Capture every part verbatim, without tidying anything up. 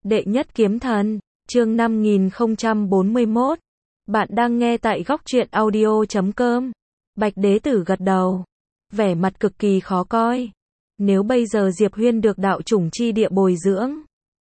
Đệ nhất kiếm thần, chương năm nghìn không trăm bốn mươi mốt. Bạn đang nghe tại góc truyện audio chấm com. Bạch đế tử gật đầu, vẻ mặt cực kỳ khó coi. Nếu bây giờ Diệp Huyên được đạo chủng chi địa bồi dưỡng,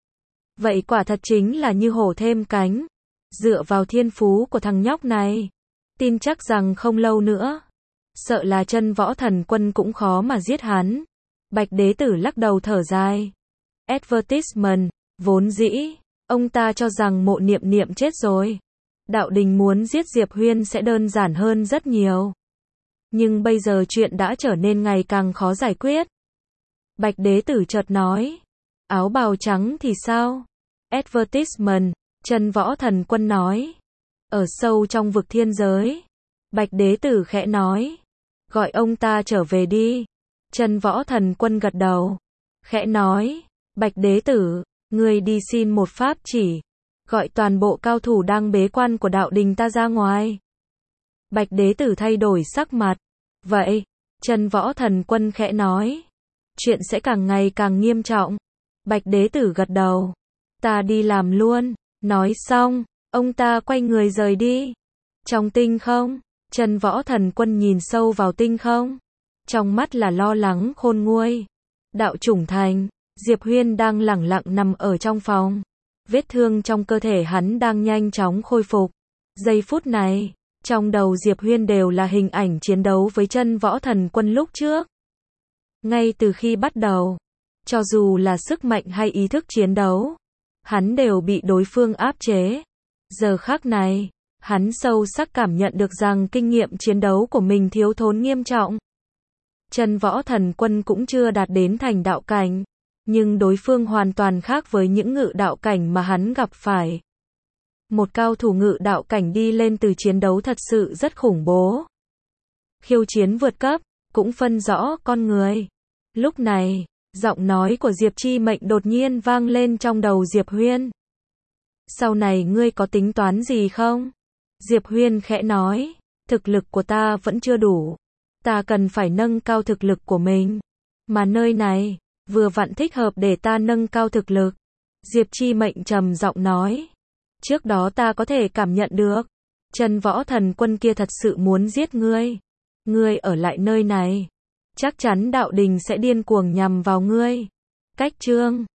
vậy quả thật chính là như hổ thêm cánh. Dựa vào thiên phú của thằng nhóc này, tin chắc rằng không lâu nữa, sợ là chân võ thần quân cũng khó mà giết hắn. Bạch đế tử lắc đầu thở dài. Advertisement, vốn dĩ, ông ta cho rằng Mộ Niệm Niệm chết rồi. Đạo đình muốn giết Diệp Huyên sẽ đơn giản hơn rất nhiều. Nhưng bây giờ chuyện đã trở nên ngày càng khó giải quyết. Bạch đế tử chợt nói, áo bào trắng thì sao? Advertisement, chân võ thần quân nói. Ở sâu trong vực thiên giới. Bạch đế tử khẽ nói, gọi ông ta trở về đi. Chân võ thần quân gật đầu, khẽ nói, Bạch đế tử, ngươi đi xin một pháp chỉ, gọi toàn bộ cao thủ đang bế quan của đạo đình ta ra ngoài. Bạch đế tử thay đổi sắc mặt. Vậy, chân võ thần quân khẽ nói, chuyện sẽ càng ngày càng nghiêm trọng. Bạch đế tử gật đầu, ta đi làm luôn. Nói xong, ông ta quay người rời đi. Trong tinh không, chân võ thần quân nhìn sâu vào tinh không, trong mắt là lo lắng khôn nguôi. Đạo chủng thành, Diệp Huyên đang lẳng lặng nằm ở trong phòng. Vết thương trong cơ thể hắn đang nhanh chóng khôi phục. Giây phút này, trong đầu Diệp Huyên đều là hình ảnh chiến đấu với chân võ thần quân lúc trước. Ngay từ khi bắt đầu, cho dù là sức mạnh hay ý thức chiến đấu, hắn đều bị đối phương áp chế. Giờ khắc này, hắn sâu sắc cảm nhận được rằng kinh nghiệm chiến đấu của mình thiếu thốn nghiêm trọng. Chân võ thần quân cũng chưa đạt đến thành đạo cảnh, nhưng đối phương hoàn toàn khác với những ngự đạo cảnh mà hắn gặp phải. Một cao thủ ngự đạo cảnh đi lên từ chiến đấu thật sự rất khủng bố. Khiêu chiến vượt cấp, cũng phân rõ con người. Lúc này, giọng nói của Diệp Chi Mệnh đột nhiên vang lên trong đầu Diệp Huyên. Sau này ngươi có tính toán gì không? Diệp Huyên khẽ nói, thực lực của ta vẫn chưa đủ. Ta cần phải nâng cao thực lực của mình. Mà nơi này, vừa vặn thích hợp để ta nâng cao thực lực. Diệp Chi Mệnh trầm giọng nói. Trước đó ta có thể cảm nhận được, chân võ thần quân kia thật sự muốn giết ngươi. Ngươi ở lại nơi này, chắc chắn đạo đình sẽ điên cuồng nhằm vào ngươi. Cách chương